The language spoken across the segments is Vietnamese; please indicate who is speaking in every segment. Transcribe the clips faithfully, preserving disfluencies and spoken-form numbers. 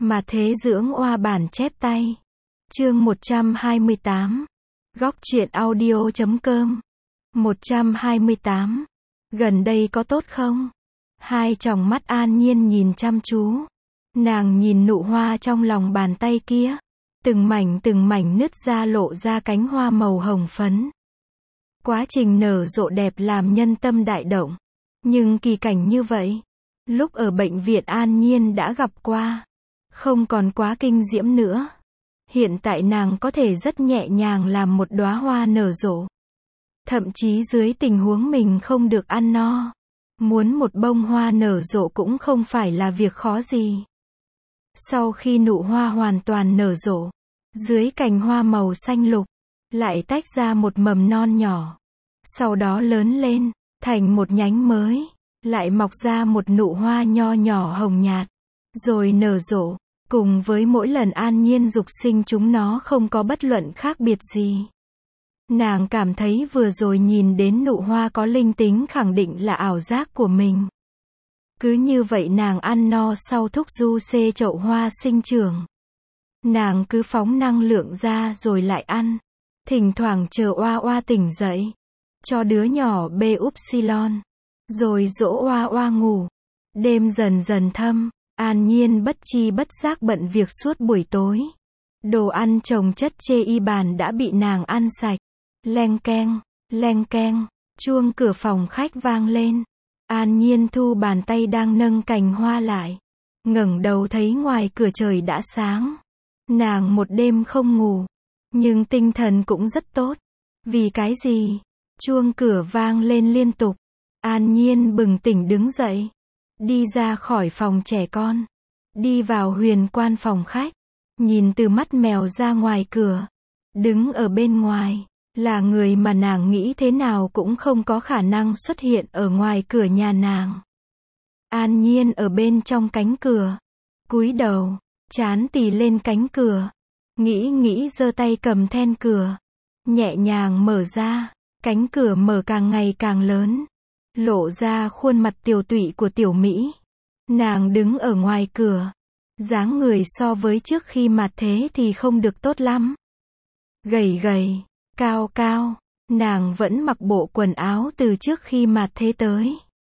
Speaker 1: Mà thế dưỡng oa bản chép tay. Chương một trăm hai mươi tám. Góc truyện audio chấm com. một trăm hai mươi tám. Gần đây có tốt không? Hai tròng mắt An Nhiên nhìn chăm chú. Nàng nhìn nụ hoa trong lòng bàn tay kia. Từng mảnh từng mảnh nứt ra lộ ra cánh hoa màu hồng phấn. Quá trình nở rộ đẹp làm nhân tâm đại động. Nhưng kỳ cảnh như vậy, lúc ở bệnh viện An Nhiên đã gặp qua. Không còn quá kinh diễm nữa. Hiện tại nàng có thể rất nhẹ nhàng làm một đóa hoa nở rộ. Thậm chí dưới tình huống mình không được ăn no, muốn một bông hoa nở rộ cũng không phải là việc khó gì. Sau khi nụ hoa hoàn toàn nở rộ, dưới cành hoa màu xanh lục, lại tách ra một mầm non nhỏ. Sau đó lớn lên, thành một nhánh mới, lại mọc ra một nụ hoa nho nhỏ hồng nhạt, rồi nở rộ. Cùng với mỗi lần An Nhiên dục sinh chúng nó không có bất luận khác biệt gì. Nàng cảm thấy vừa rồi nhìn đến nụ hoa có linh tính khẳng định là ảo giác của mình. Cứ như vậy nàng ăn no sau thúc du xê chậu hoa sinh trưởng. Nàng cứ phóng năng lượng ra rồi lại ăn. Thỉnh thoảng chờ oa oa tỉnh dậy. Cho đứa nhỏ bê upsilon. Rồi dỗ oa oa ngủ. Đêm dần dần thâm. An Nhiên bất chi bất giác bận việc suốt buổi tối. Đồ ăn trồng chất chê y bàn đã bị nàng ăn sạch. Leng keng, leng keng, chuông cửa phòng khách vang lên. An Nhiên thu bàn tay đang nâng cành hoa lại. Ngẩng đầu thấy ngoài cửa trời đã sáng. Nàng một đêm không ngủ. Nhưng tinh thần cũng rất tốt. Vì cái gì? Chuông cửa vang lên liên tục. An Nhiên bừng tỉnh đứng dậy. Đi ra khỏi phòng trẻ con. Đi vào huyền quan phòng khách. Nhìn từ mắt mèo ra ngoài cửa. Đứng ở bên ngoài. Là người mà nàng nghĩ thế nào cũng không có khả năng xuất hiện ở ngoài cửa nhà nàng. An Nhiên ở bên trong cánh cửa. Cúi đầu. Trán tì lên cánh cửa. Nghĩ nghĩ giơ tay cầm then cửa. Nhẹ nhàng mở ra. Cánh cửa mở càng ngày càng lớn. Lộ ra khuôn mặt tiều tụy của tiểu Mỹ. Nàng đứng ở ngoài cửa. Dáng người so với trước khi mạt thế thì không được tốt lắm. Gầy gầy, cao cao. Nàng vẫn mặc bộ quần áo từ trước khi mạt thế tới.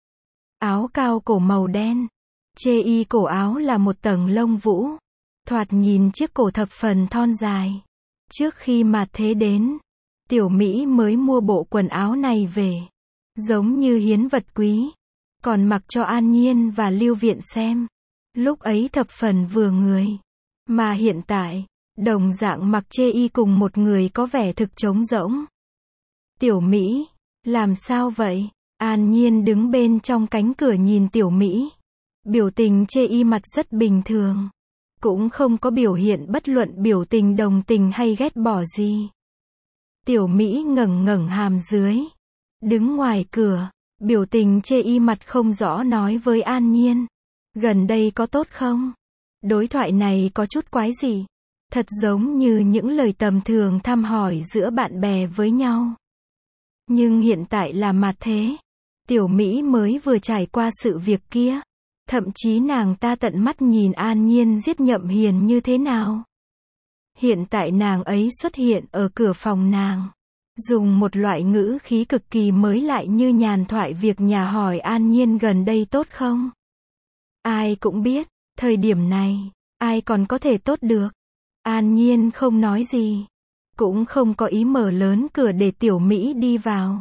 Speaker 1: Áo cao cổ màu đen. Chê y cổ áo là một tầng lông vũ. Thoạt nhìn chiếc cổ thập phần thon dài. Trước khi mạt thế đến, tiểu Mỹ mới mua bộ quần áo này về. Giống như hiến vật quý. Còn mặc cho An Nhiên và Lưu Viện xem. Lúc ấy thập phần vừa người. Mà hiện tại, đồng dạng mặc chê y cùng một người có vẻ thực trống rỗng. Tiểu Mỹ, làm sao vậy? An Nhiên đứng bên trong cánh cửa nhìn tiểu Mỹ. Biểu tình chê y mặt rất bình thường. Cũng không có biểu hiện bất luận biểu tình đồng tình hay ghét bỏ gì. Tiểu Mỹ ngẩng ngẩng hàm dưới. Đứng ngoài cửa, biểu tình chê y mặt không rõ nói với An Nhiên. Gần đây có tốt không? Đối thoại này có chút quái gì? Thật giống như những lời tầm thường thăm hỏi giữa bạn bè với nhau. Nhưng hiện tại là mạt thế. Tiểu Mỹ mới vừa trải qua sự việc kia. Thậm chí nàng ta tận mắt nhìn An Nhiên giết Nhậm Hiền như thế nào. Hiện tại nàng ấy xuất hiện ở cửa phòng nàng. Dùng một loại ngữ khí cực kỳ mới lại như nhàn thoại việc nhà hỏi An Nhiên gần đây tốt không? Ai cũng biết, thời điểm này, ai còn có thể tốt được. An Nhiên không nói gì. Cũng không có ý mở lớn cửa để tiểu Mỹ đi vào.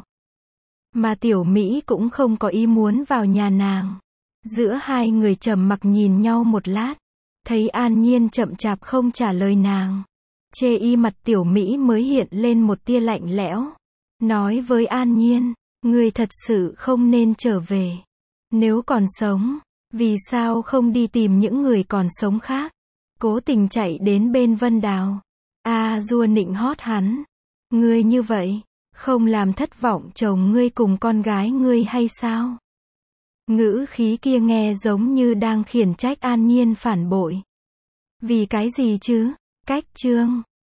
Speaker 1: Mà tiểu Mỹ cũng không có ý muốn vào nhà nàng. Giữa hai người trầm mặc nhìn nhau một lát. Thấy An Nhiên chậm chạp không trả lời nàng. Chê y mặt tiểu Mỹ mới hiện lên một tia lạnh lẽo. Nói với An Nhiên, ngươi thật sự không nên trở về. Nếu còn sống, vì sao không đi tìm những người còn sống khác? Cố tình chạy đến bên Vân Đào. A dua nịnh hót hắn. Ngươi như vậy, không làm thất vọng chồng ngươi cùng con gái ngươi hay sao? Ngữ khí kia nghe giống như đang khiển trách An Nhiên phản bội. Vì cái gì chứ? Cách chương